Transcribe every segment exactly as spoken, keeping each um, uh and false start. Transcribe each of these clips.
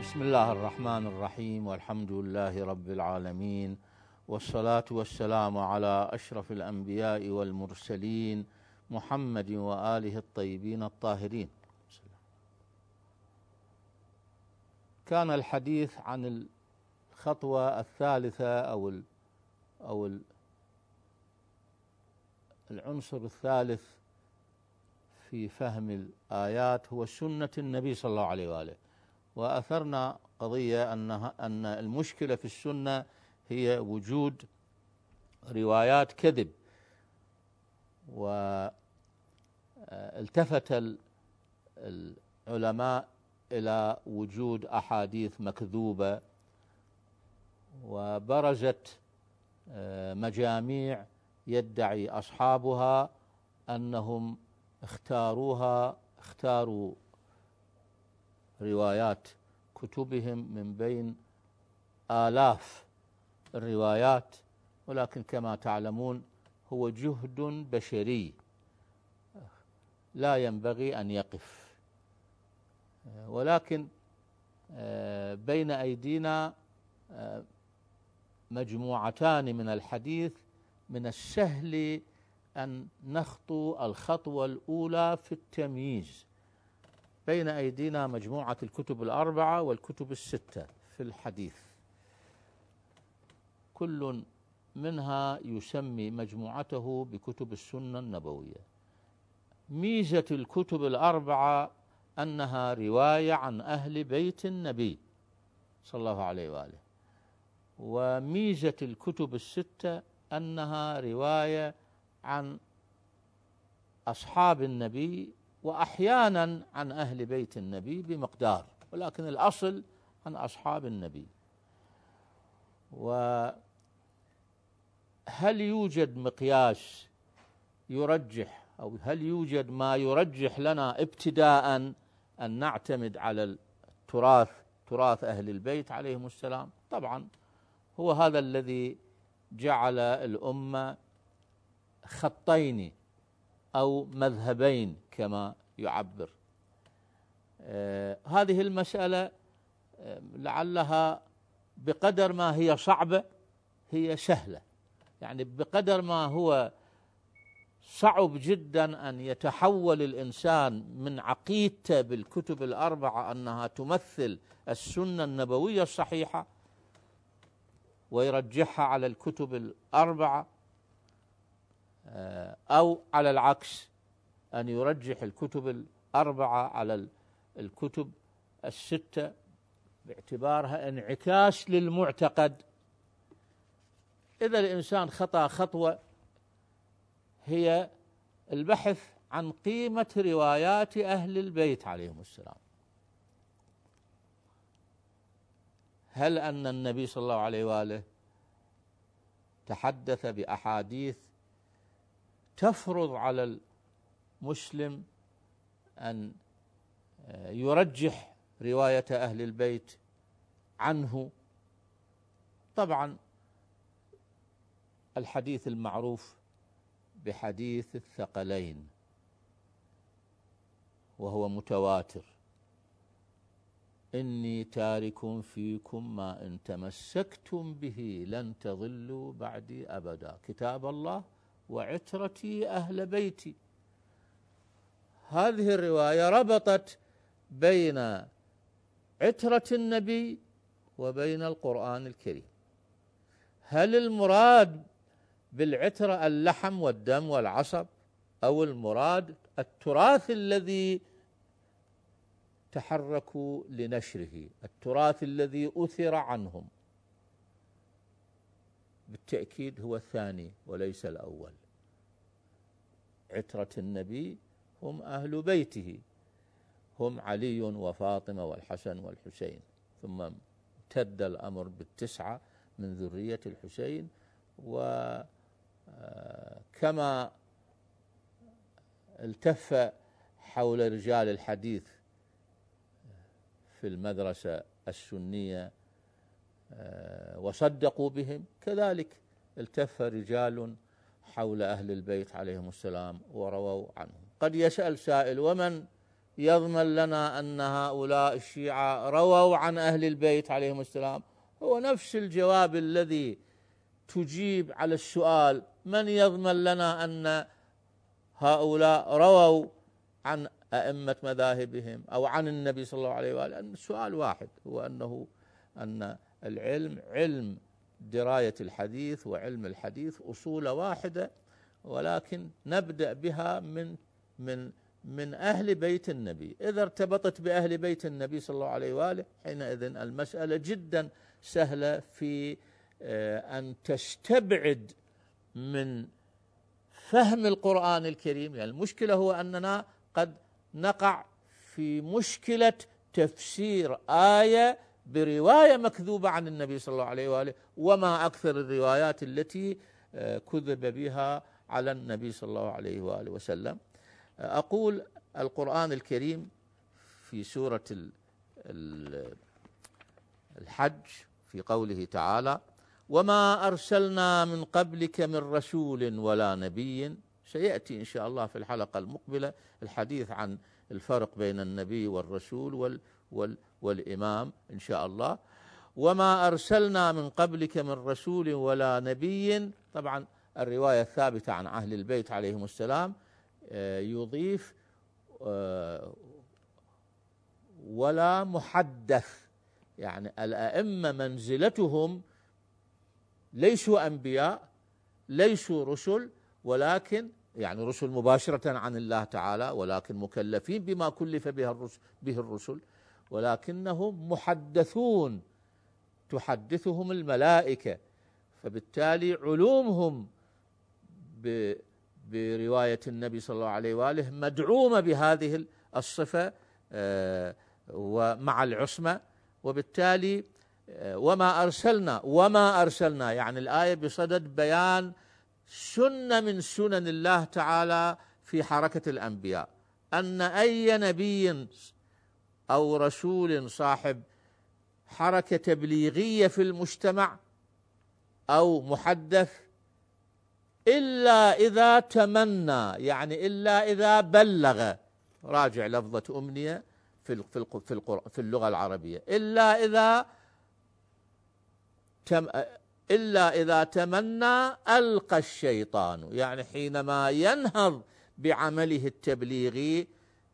بسم الله الرحمن الرحيم، والحمد لله رب العالمين، والصلاة والسلام على أشرف الأنبياء والمرسلين محمد وآله الطيبين الطاهرين. كان الحديث عن الخطوة الثالثة أو ال أو ال العنصر الثالث في فهم الآيات هو سنة النبي صلى الله عليه وآله، وأثرنا قضية أنها أن المشكلة في السنة هي وجود روايات كذب، والتفت العلماء إلى وجود أحاديث مكذوبة، وبرزت مجاميع يدعي أصحابها أنهم اختاروها اختاروا روايات كتبهم من بين آلاف الروايات، ولكن كما تعلمون هو جهد بشري لا ينبغي أن يقف، ولكن بين أيدينا مجموعتان من الحديث من السهل أن نخطو الخطوة الأولى في التمييز. بين أيدينا مجموعة الكتب الأربعة والكتب الستة في الحديث، كل منها يسمي مجموعته بكتب السنة النبوية. ميزة الكتب الأربعة أنها رواية عن أهل بيت النبي صلى الله عليه وآله، وميزة الكتب الستة أنها رواية عن أصحاب النبي، وأحيانا عن أهل بيت النبي بمقدار، ولكن الأصل عن أصحاب النبي. وهل يوجد مقياس يرجح أو هل يوجد ما يرجح لنا ابتداء أن نعتمد على التراث تراث أهل البيت عليهم السلام؟ طبعا هو هذا الذي جعل الأمة خطين أو مذهبين كما يعبر. آه هذه المسألة آه لعلها بقدر ما هي صعبة هي سهلة، يعني بقدر ما هو صعب جدا أن يتحول الإنسان من عقيدته بالكتب الأربعة أنها تمثل السنة النبوية الصحيحة ويرجحها على الكتب الأربعة، أو على العكس أن يرجح الكتب الأربعة على الكتب الستة باعتبارها انعكاس للمعتقد. إذا الإنسان خطأ خطوة هي البحث عن قيمة روايات أهل البيت عليهم السلام. هل أن النبي صلى الله عليه وآله تحدث بأحاديث تفرض على المسلم أن يرجح رواية أهل البيت عنه؟ طبعا الحديث المعروف بحديث الثقلين وهو متواتر: إني تارك فيكم ما إن تمسكتم به لن تضلوا بعدي أبدا، كتاب الله وعترتي أهل بيتي. هذه الرواية ربطت بين عترة النبي وبين القرآن الكريم. هل المراد بالعترة اللحم والدم والعصب، أو المراد التراث الذي تحركوا لنشره، التراث الذي أثر عنهم؟ بالتأكيد هو الثاني وليس الأول. عترة النبي هم أهل بيته، هم علي وفاطمة والحسن والحسين، ثم امتد الأمر بالتسعة من ذرية الحسين. وكما التف حول رجال الحديث في المدرسة السنية وصدقوا بهم، كذلك التف رجال حول أهل البيت عليهم السلام ورووا عنهم. قد يسأل سائل: ومن يضمن لنا أن هؤلاء الشيعة رووا عن أهل البيت عليهم السلام؟ هو نفس الجواب الذي تجيب على السؤال من يضمن لنا أن هؤلاء رووا عن أئمة مذاهبهم أو عن النبي صلى الله عليه وآله. السؤال واحد، هو أنه أن العلم علم دراية الحديث وعلم الحديث أصول واحدة، ولكن نبدأ بها من من من أهل بيت النبي. إذا ارتبطت بأهل بيت النبي صلى الله عليه وآله حينئذ المسألة جدا سهلة في أن تستبعد من فهم القرآن الكريم. يعني المشكلة هو أننا قد نقع في مشكلة تفسير آية برواية مكذوبة عن النبي صلى الله عليه وآله، وما أكثر الروايات التي كذب بها على النبي صلى الله عليه وآله وسلم. أقول القرآن الكريم في سورة الحج في قوله تعالى: وما أرسلنا من قبلك من رسول ولا نبي. سيأتي إن شاء الله في الحلقة المقبلة الحديث عن الفرق بين النبي والرسول وال وال والإمام إن شاء الله. وما أرسلنا من قبلك من رسول ولا نبي، طبعا الرواية الثابتة عن أهل البيت عليهم السلام يضيف ولا محدث، يعني الأئمة منزلتهم ليسوا أنبياء ليسوا رسل، ولكن يعني رسل مباشرة عن الله تعالى، ولكن مكلفين بما كلف به الرسل، ولكنهم محدثون تحدثهم الملائكة، فبالتالي علومهم برواية النبي صلى الله عليه وآله مدعومة بهذه الصفة ومع العصمة. وبالتالي وما أرسلنا وما أرسلنا يعني الآية بصدد بيان سنة من سنن الله تعالى في حركة الأنبياء، أن أي نبي أو رسول صاحب حركة تبليغية في المجتمع أو محدث إلا إذا تمنى، يعني إلا إذا بلغ، راجع لفظة أمنية في في في اللغة العربية، إلا إذا تم إلا إذا تمنى ألقى الشيطان، يعني حينما ينهض بعمله التبليغي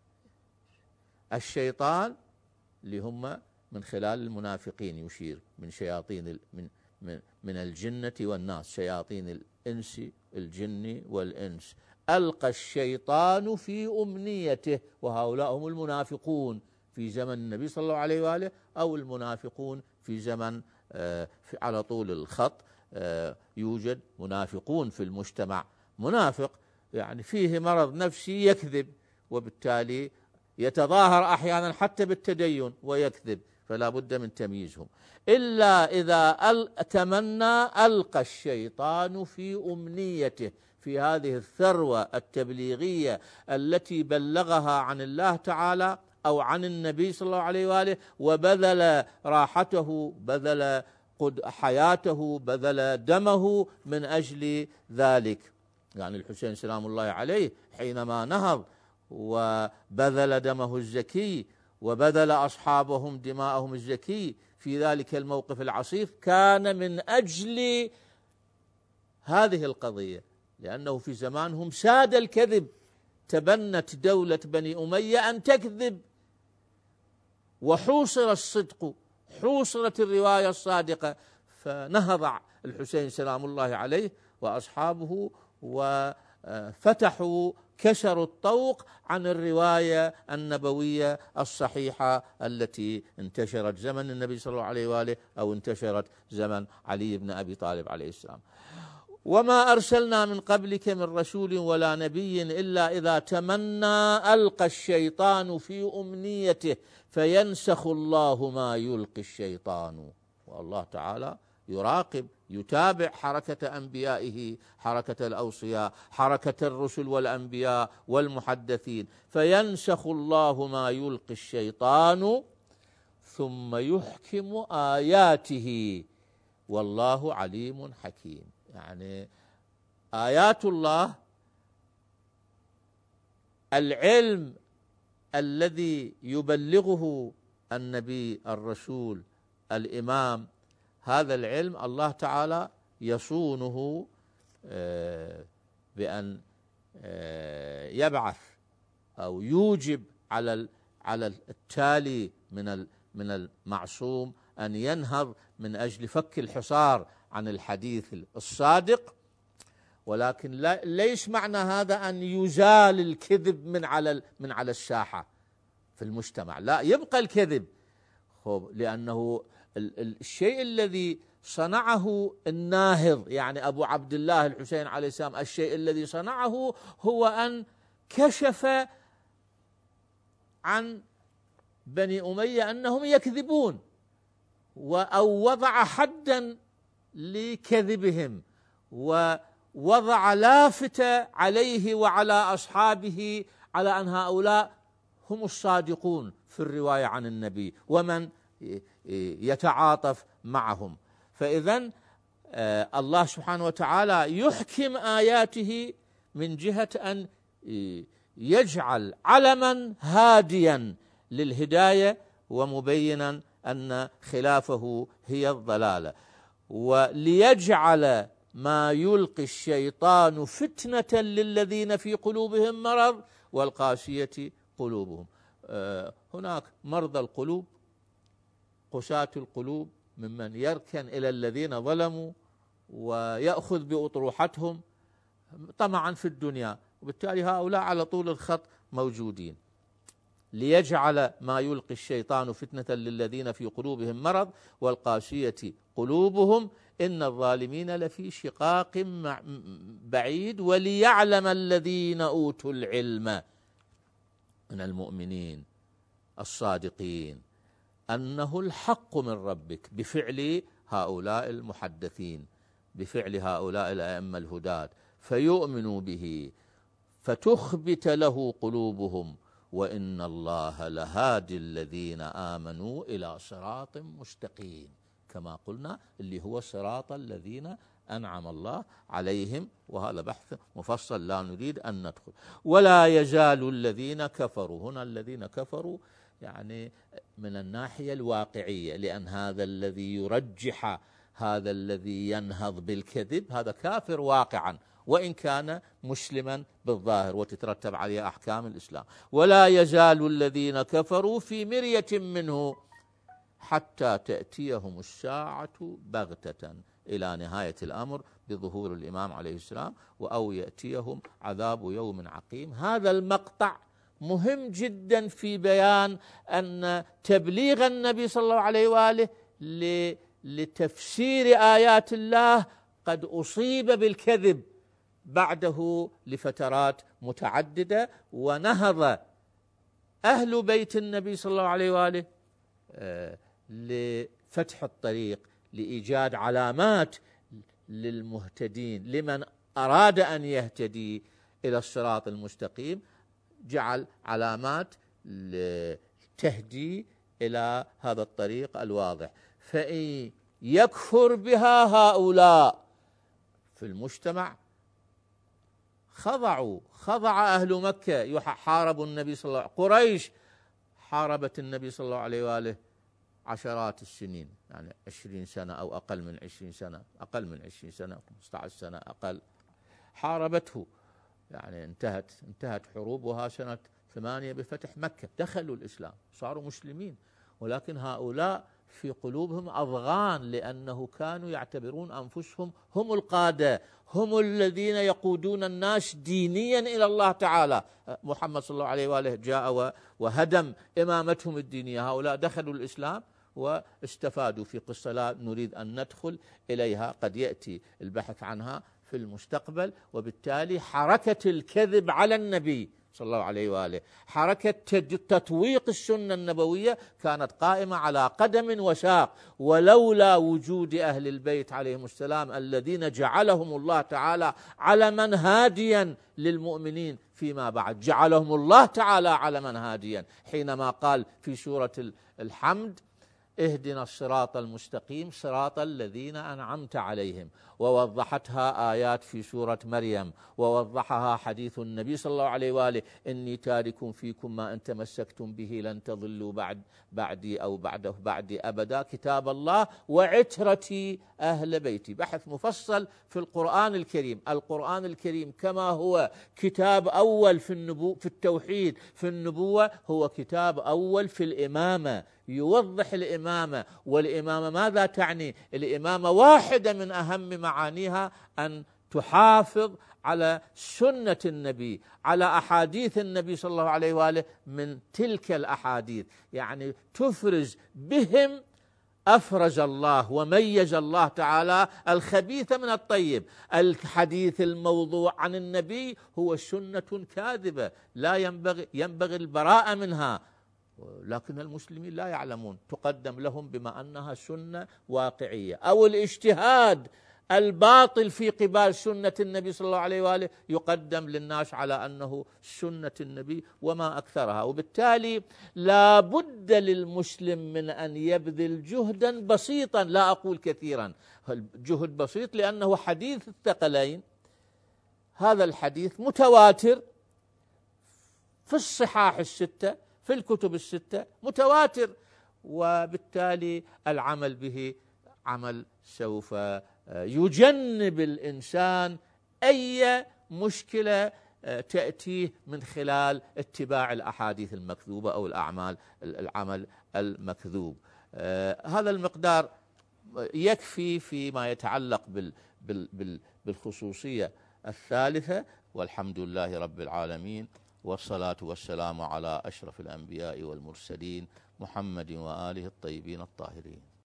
الشيطان اللي هم من خلال المنافقين، يشير من شياطين من من من الجنة والناس، شياطين الإنس الجن والإنس، ألقى الشيطان في أمنيته، وهؤلاء هم المنافقون في زمن النبي صلى الله عليه وآله، أو المنافقون في زمن آه في على طول الخط آه يوجد منافقون في المجتمع. منافق يعني فيه مرض نفسي يكذب، وبالتالي يتظاهر أحيانا حتى بالتدين ويكذب، فلا بد من تمييزهم. إلا إذا تمنى ألقى الشيطان في أمنيته، في هذه الثروة التبليغية التي بلغها عن الله تعالى أو عن النبي صلى الله عليه وآله، وبذل راحته بذل حياته بذل دمه من أجل ذلك. يعني الحسين سلام الله عليه حينما نهض وبذل دمه الزكي وبذل أصحابهم دماءهم الزكي في ذلك الموقف العصيب، كان من أجل هذه القضية، لأنه في زمانهم ساد الكذب، تبنت دولة بني أمية أن تكذب، وحوصر الصدق، حوصرت الرواية الصادقة، فنهض الحسين سلام الله عليه وأصحابه وفتحوا كسروا الطوق عن الرواية النبوية الصحيحة التي انتشرت زمن النبي صلى الله عليه وآله أو انتشرت زمن علي بن أبي طالب عليه السلام. وما أرسلنا من قبلك من رسول ولا نبي إلا إذا تمنى ألقى الشيطان في أمنيته فينسخ الله ما يلقي الشيطان. والله تعالى يراقب يتابع حركة أنبيائه، حركة الأوصياء، حركة الرسل والأنبياء والمحدثين، فينسخ الله ما يلقي الشيطان ثم يحكم آياته والله عليم حكيم. يعني آيات الله، العلم الذي يبلغه النبي الرسول الإمام، هذا العلم الله تعالى يصونه بأن يبعث أو يوجب على على التالي من من المعصوم أن ينهض من أجل فك الحصار عن الحديث الصادق. ولكن لا ليس معنى هذا أن يزال الكذب من على من على الساحة في المجتمع، لا، يبقى الكذب، لأنه الشيء الذي صنعه الناهض يعني أبو عبد الله الحسين عليه السلام، الشيء الذي صنعه هو أن كشف عن بني أمية أنهم يكذبون، أو وضع حدا لكذبهم، ووضع لافتة عليه وعلى أصحابه على أن هؤلاء هم الصادقون في الرواية عن النبي ومن يتعاطف معهم. فإذن الله سبحانه وتعالى يحكم آياته من جهة أن يجعل علما هاديا للهداية ومبينا أن خلافه هي الضلالة، وليجعل ما يلقي الشيطان فتنة للذين في قلوبهم مرض والقاسية قلوبهم. هناك مرضى القلوب، قساة القلوب، ممن يركن إلى الذين ظلموا ويأخذ بأطروحتهم طمعا في الدنيا، وبالتالي هؤلاء على طول الخط موجودين. ليجعل ما يلقي الشيطان فتنة للذين في قلوبهم مرض والقاسية قلوبهم إن الظالمين لفي شقاق بعيد وليعلم الذين أوتوا العلم من المؤمنين الصادقين أنه الحق من ربك، بفعل هؤلاء المحدثين، بفعل هؤلاء الأئمة الهداة، فيؤمنوا به فتخبت له قلوبهم وإن الله لهادي الذين آمنوا إلى صراط مستقيم، كما قلنا اللي هو صراط الذين أنعم الله عليهم، وهذا بحث مفصل لا نريد أن ندخل. ولا يزال الذين كفروا، هنا الذين كفروا يعني من الناحية الواقعية، لأن هذا الذي يرجح، هذا الذي ينهض بالكذب، هذا كافر واقعا وإن كان مسلما بالظاهر وتترتب عليه أحكام الإسلام. ولا يزال الذين كفروا في مرية منه حتى تأتيهم الساعة بغتة، إلى نهاية الأمر بظهور الإمام عليه السلام، أو يأتيهم عذاب يوم عقيم. هذا المقطع مهم جدا في بيان أن تبليغ النبي صلى الله عليه وآله لتفسير آيات الله قد أصيب بالكذب بعده لفترات متعددة، ونهض أهل بيت النبي صلى الله عليه وآله لفتح الطريق، لإيجاد علامات للمهتدين، لمن أراد أن يهتدي إلى الصراط المستقيم، جعل علامات تهدي إلى هذا الطريق الواضح. فإن يكفر بها هؤلاء في المجتمع خضعوا، خضع أهل مكة يحاربوا النبي صلى الله عليه وسلم. قريش حاربت النبي صلى الله عليه وآله عشرات السنين، يعني عشرين سنة أو أقل من عشرين سنة، أقل من عشرين سنة، خمسة عشر سنة أقل، حاربته، يعني انتهت انتهت حروبها سنة ثمانية بفتح مكة، دخلوا الإسلام، صاروا مسلمين، ولكن هؤلاء في قلوبهم أضغان، لأنه كانوا يعتبرون أنفسهم هم القادة، هم الذين يقودون الناس دينيا إلى الله تعالى. محمد صلى الله عليه وآله جاء وهدم إمامتهم الدينية، هؤلاء دخلوا الإسلام واستفادوا في قصة لا نريد أن ندخل إليها، قد يأتي البحث عنها في المستقبل. وبالتالي حركة الكذب على النبي صلى الله عليه وآله، حركة تطويق السنة النبوية كانت قائمة على قدم وساق، ولولا وجود أهل البيت عليهم السلام الذين جعلهم الله تعالى علما هاديا للمؤمنين فيما بعد، جعلهم الله تعالى علما هاديا حينما قال في سورة الحمد اهدنا الصراط المستقيم صراط الذين أنعمت عليهم، ووضحتها آيات في سورة مريم، ووضحها حديث النبي صلى الله عليه وآله: إني تارك فيكم ما إن تمسكتم به لن تضلوا بعد بعدي أو بعده بعدي أبدا، كتاب الله وعترتي أهل بيتي. بحث مفصل في القرآن الكريم. القرآن الكريم كما هو كتاب أول في النبو في التوحيد في النبوة، هو كتاب أول في الإمامة، يوضح الإمامة. والإمامة ماذا تعني؟ الإمامة واحدة من أهم معانيها أن تحافظ على سنة النبي، على أحاديث النبي صلى الله عليه وآله. من تلك الأحاديث يعني تفرز بهم، أفرز الله وميز الله تعالى الخبيث من الطيب. الحديث الموضوع عن النبي هو سنة كاذبة لا ينبغي ينبغي البراءة منها، لكن المسلمين لا يعلمون، تقدم لهم بما أنها سنة واقعية. أو الاجتهاد الباطل في قبال سنة النبي صلى الله عليه وآله يقدم للناس على أنه سنة النبي وما أكثرها. وبالتالي لا بد للمسلم من أن يبذل جهدا بسيطا، لا أقول كثيرا، جهد بسيط، لأنه حديث الثقلين. هذا الحديث متواتر في الصحاح الستة، في الكتب الستة متواتر، وبالتالي العمل به عمل سوف يجنب الإنسان أي مشكلة تأتيه من خلال اتباع الأحاديث المكذوبة أو الأعمال العمل المكذوب. هذا المقدار يكفي فيما يتعلق بالخصوصية الثالثة، والحمد لله رب العالمين، والصلاة والسلام على أشرف الأنبياء والمرسلين محمد وآله الطيبين الطاهرين.